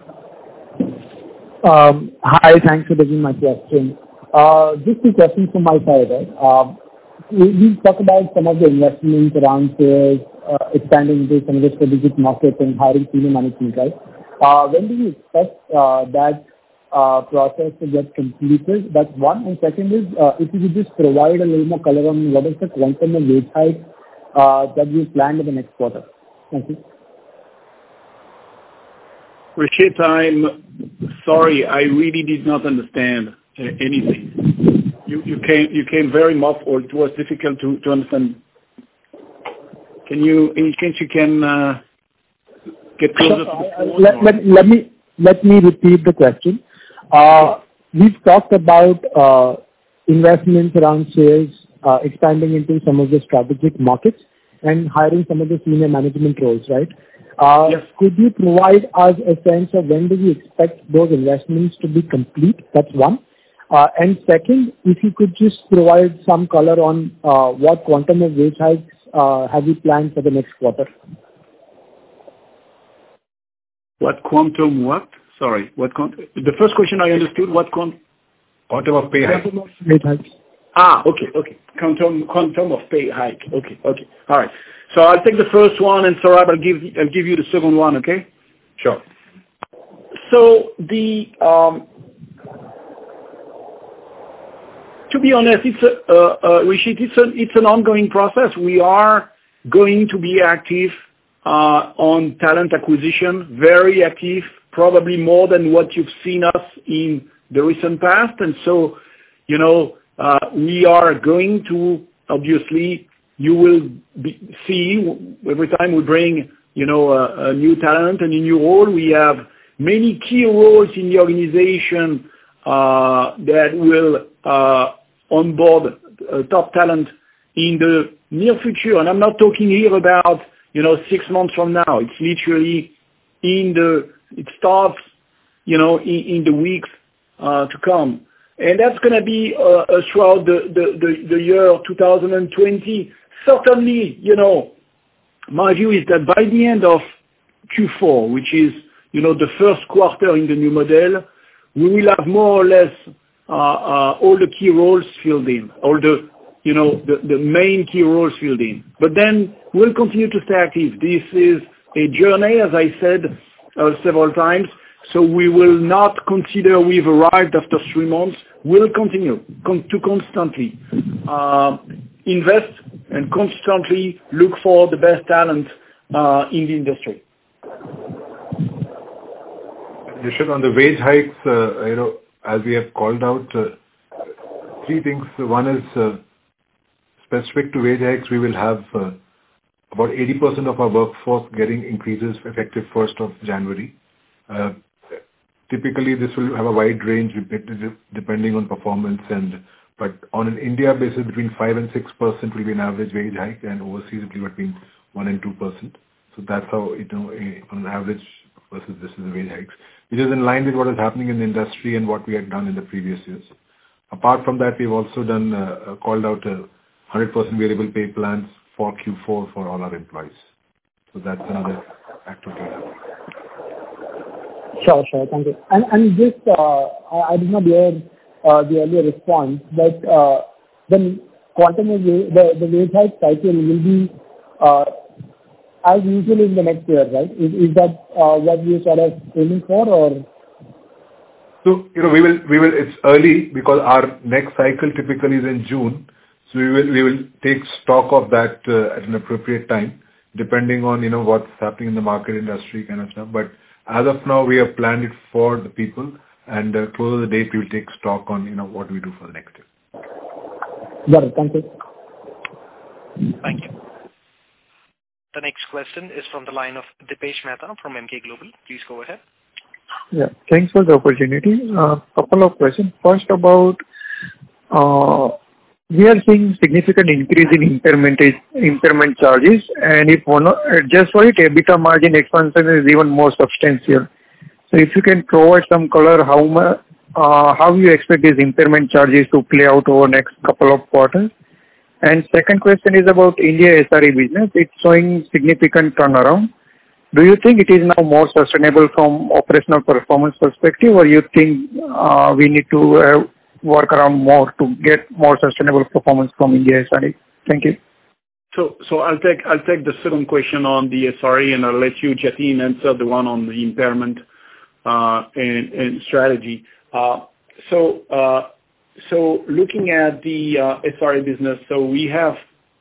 Hi, thanks for taking my question. Just two questions from my side. We talked about some of the investments around sales, expanding into some of the strategic markets and hiring senior management, right? When do you expect that process to get completed? That's one. And second is, if you could just provide a little more color on what is the quantum of wage hike that you planned in the next quarter. Thank you. Rishit, I'm sorry, I really did not understand anything. You came very muffled. It was difficult to understand. Can you get closer to the phone? Let me repeat the question. We've talked about investments around sales, expanding into some of the strategic markets and hiring some of the senior management roles, right? Yes. Could you provide us a sense of when do you expect those investments to be complete? That's one. And second, if you could just provide some color on what quantum of wage hikes have you planned for the next quarter? What quantum what? Sorry, what quantum? The first question I understood, what quantum of pay hike? Quantum of wage hikes. Okay. Quantum of pay hike. Okay. All right. So I'll take the first one, and Saurabh, I'll give you the second one, okay? Sure. So to be honest, Rishit, it's an ongoing process. We are going to be active on talent acquisition, very active, probably more than what you've seen us in the recent past. And so, we are going to, obviously, you will see every time we bring, a new talent and a new role, we have many key roles in the organization that will onboard top talent in the near future, and I'm not talking here about 6 months from now. It's literally it starts in the weeks to come, and that's going to be throughout the year 2020. Certainly, my view is that by the end of Q4, which is the first quarter in the new model, we will have more or less all the key roles filled in, all the main key roles filled in. But then we'll continue to stay active. This is a journey, as I said several times, so we will not consider we've arrived after 3 months. We'll continue to constantly invest and constantly look for the best talent in the industry. On the wage hikes, as we have called out, 3 things. One is specific to wage hikes. We will have about 80% of our workforce getting increases effective 1st of January. Typically, this will have a wide range depending on performance, but on an India basis, between 5 and 6% will be an average wage hike, and overseas it will be between 1 and 2%. So that's how on an average versus this is the wage hikes, which is in line with what is happening in the industry and what we had done in the previous years. Apart from that, we've also called out 100% variable pay plans for Q4 for all our employees. So that's another activity. Sure. Thank you. And just, I did not hear the earlier response, but the quantum of the wage hike cycle will be as usual in the next year, right? Is that what you're sort of aiming for, or? So, we will. It's early because our next cycle typically is in June. So we will take stock of that at an appropriate time, depending on what's happening in the market, industry kind of stuff. But as of now, we have planned it for the people, and closer to the date, we will take stock on what we do for the next year. Got it. Thank you. Thank you. The next question is from the line of Dipesh Mehta from Emkay Global. Please go ahead. Yeah, thanks for the opportunity. Couple of questions. First about, we are seeing significant increase in impairment charges, and if one adjust for it, EBITDA margin expansion is even more substantial. So if you can provide some color, how you expect these impairment charges to play out over next couple of quarters? And second question is about India SRE business. It's showing significant turnaround. Do you think it is now more sustainable from operational performance perspective, or you think we need to work around more to get more sustainable performance from India SRE? Thank you. So I'll take the second question on the SRE, and I'll let you, Jatin, answer the one on the impairment and strategy. So looking at the SRE business, so we have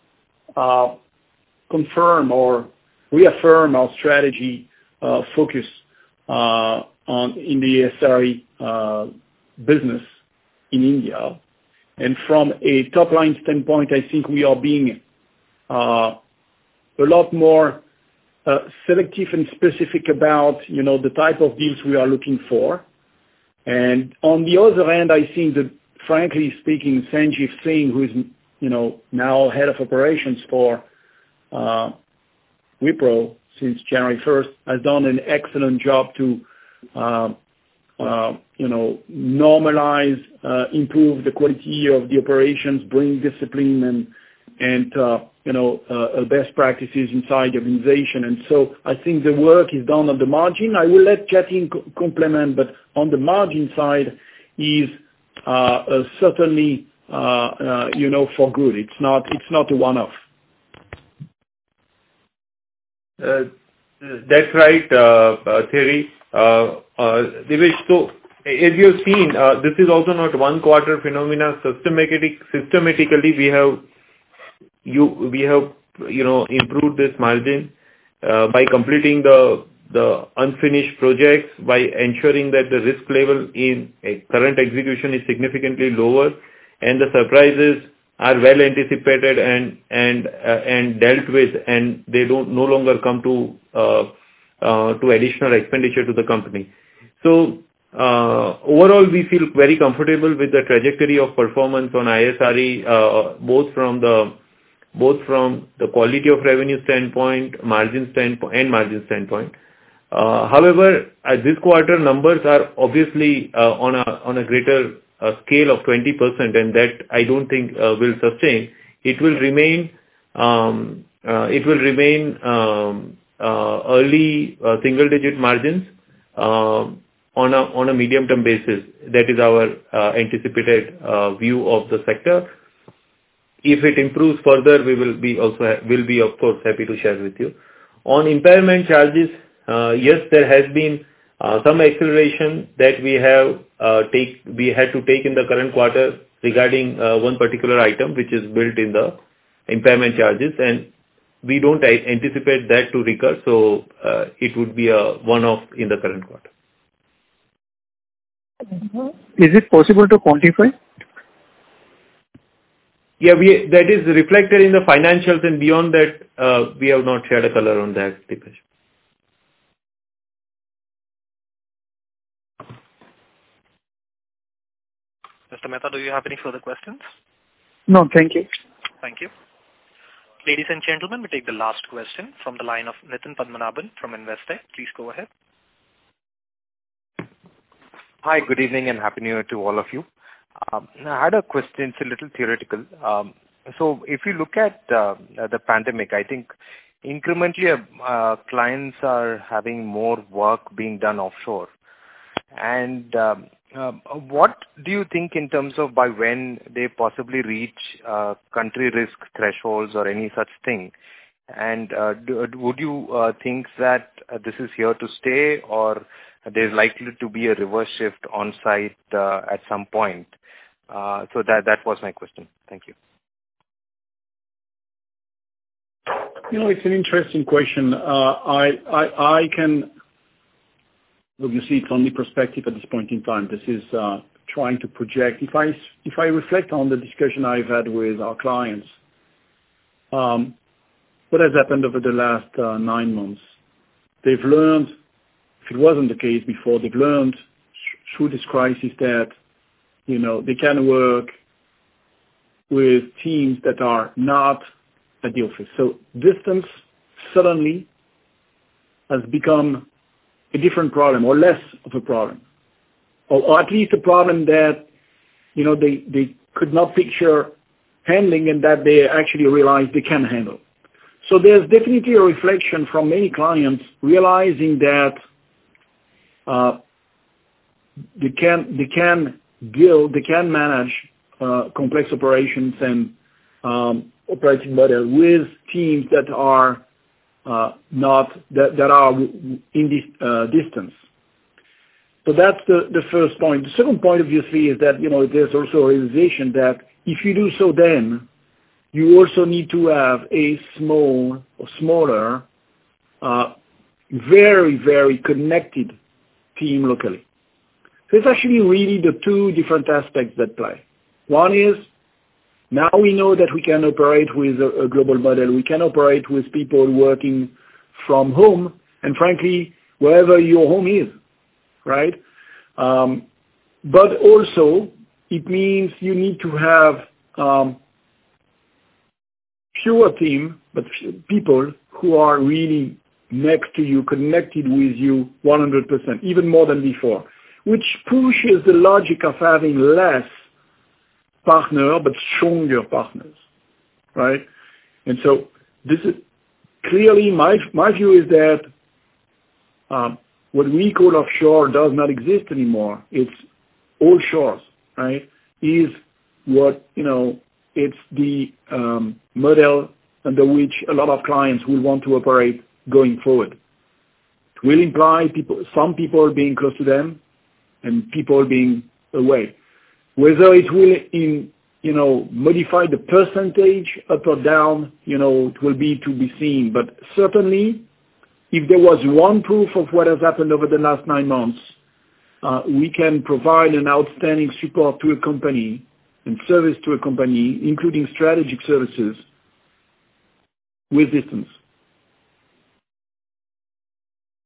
confirmed or reaffirmed our strategy focus in the SRE business in India. And from a top-line standpoint, I think we are being a lot more selective and specific about, the type of deals we are looking for. And on the other hand, I think that, frankly speaking, Sanjeev Singh, who is, now head of operations for Wipro since January 1st, has done an excellent job to, normalize, improve the quality of the operations, bring discipline and best practices inside the organization. And so I think the work is done on the margin. I will let Jatin complement, but on the margin side is certainly, for good. It's not a one-off. That's right, Thierry. Divesh, so as you have seen, this is also not one quarter phenomena. Systematically, we have improved this margin by completing the unfinished projects, by ensuring that the risk level in current execution is significantly lower, and the surprises are well anticipated and dealt with, and they no longer come to additional expenditure to the company. So overall, we feel very comfortable with the trajectory of performance on ISRE, both from the both from the quality of revenue standpoint, margin standpoint. However, this quarter numbers are obviously on a greater scale of 20%, and that I don't think will sustain. It will remain early single-digit margins on a medium-term basis. That is our anticipated view of the sector. If it improves further, we will be of course happy to share with you. On impairment charges, yes, there has been some acceleration that we had to take in the current quarter regarding one particular item which is built in the impairment charges, and we don't anticipate that to recur, so it would be a one-off in the current quarter. Is it possible to quantify? Yeah, that is reflected in the financials, and beyond that, we have not shared a color on that, Dipesh. Mr. Mehta, do you have any further questions? No, thank you. Thank you. Ladies and gentlemen, we take the last question from the line of Nitin Padmanabhan from Investec. Please go ahead. Hi, good evening and Happy New Year to all of you. I had a question, it's a little theoretical. So if you look at the pandemic, I think incrementally clients are having more work being done offshore. And what do you think in terms of by when they possibly reach country risk thresholds or any such thing? And would you think that this is here to stay, or there's likely to be a reverse shift on site at some point? So that was my question. Thank you. It's an interesting question. I can, obviously it's only perspective at this point in time. This is trying to project. If I reflect on the discussion I've had with our clients, what has happened over the last 9 months, they've learned, if it wasn't the case before, they've learned through this crisis that, they can work with teams that are not at the office. So distance suddenly has become a different problem, or less of a problem, or at least a problem that, they could not picture handling, and that they actually realize they can handle. So there's definitely a reflection from many clients realizing that they can manage complex operations and operating model with teams that are that are in this distance. So that's the first point. The second point, obviously, is that there's also a realization that if you do so, then you also need to have a smaller, very, very connected team locally. So it's actually really the two different aspects that play. One is, now we know that we can operate with a global model. We can operate with people working from home, and frankly, wherever your home is, right? But also, it means you need to have fewer team, but people who are really next to you, connected with you 100%, even more than before, which pushes the logic of having less partner, but stronger partners, right? And so this is clearly my view is that what we call offshore does not exist anymore. It's all shores, right? Is what, it's the model under which a lot of clients will want to operate going forward. It will imply some people being close to them and people being away. Whether it will modify the percentage up or down, it will be to be seen. But certainly, if there was one proof of what has happened over the last 9 months, we can provide an outstanding support to a company and service to a company, including strategic services, with distance.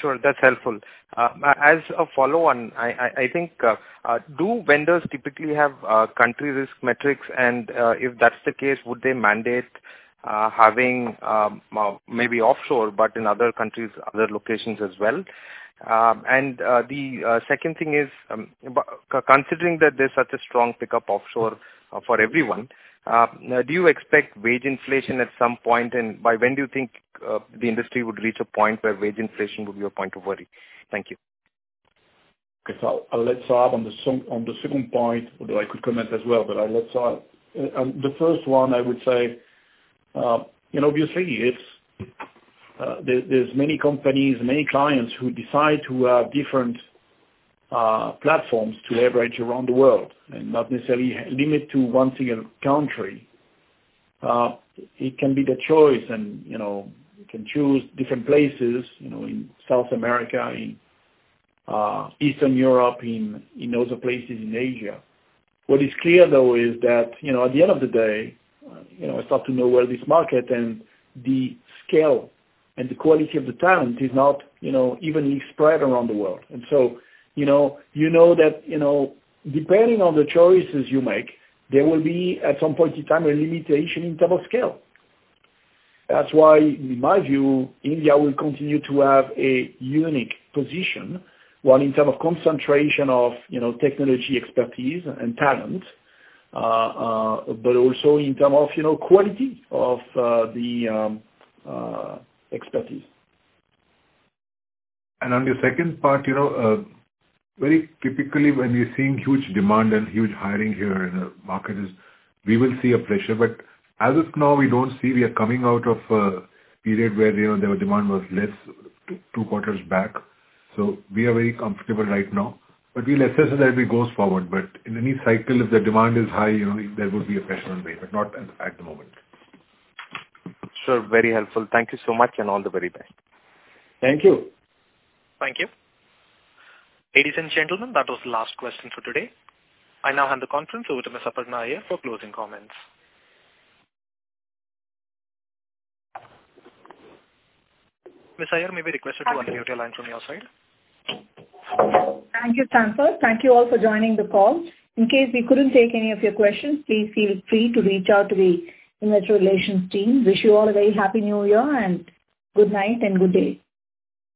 Sure, that's helpful. As a follow-on, I think, do vendors typically have country risk metrics, and if that's the case, would they mandate having maybe offshore, but in other countries, other locations as well? And the second thing is, considering that there's such a strong pickup offshore for everyone, do you expect wage inflation at some point, and by when do you think the industry would reach a point where wage inflation would be a point of worry? Thank you. Okay, so I'll let Saurabh on the second point, although I could comment as well, but I'll let Saurabh. The first one, I would say, obviously there's many companies, many clients who decide to have different platforms to leverage around the world and not necessarily limit to one single country. It can be the choice, and you can choose different places, in South America, in Eastern Europe, in other places in Asia. What is clear though is that at the end of the day, I start to know where this market and the scale and the quality of the talent is not evenly spread around the world, and so that depending on the choices you make, there will be at some point in time a limitation in terms of scale. That's why, in my view, India will continue to have a unique position, one in terms of concentration of technology expertise and talent, but also in terms of quality of the expertise. And on the second part, very typically when we're seeing huge demand and huge hiring here in the market, we will see a pressure. But as of now, we are coming out of a period where the demand was less 2 quarters back. So we are very comfortable right now. But we'll assess it as we goes forward. But in any cycle, if the demand is high, there would be a pressure on wage, but not at the moment. Sure, very helpful. Thank you so much, and all the very best. Thank you. Thank you. Ladies and gentlemen, that was the last question for today. I now hand the conference over to Ms. Aparna Iyer for closing comments. Ms. Iyer, may we request you to unmute your line from your side? Thank you, Stanford. Thank you all for joining the call. In case we couldn't take any of your questions, please feel free to reach out to the Investor Relations team. Wish you all a very happy New Year, and good night and good day.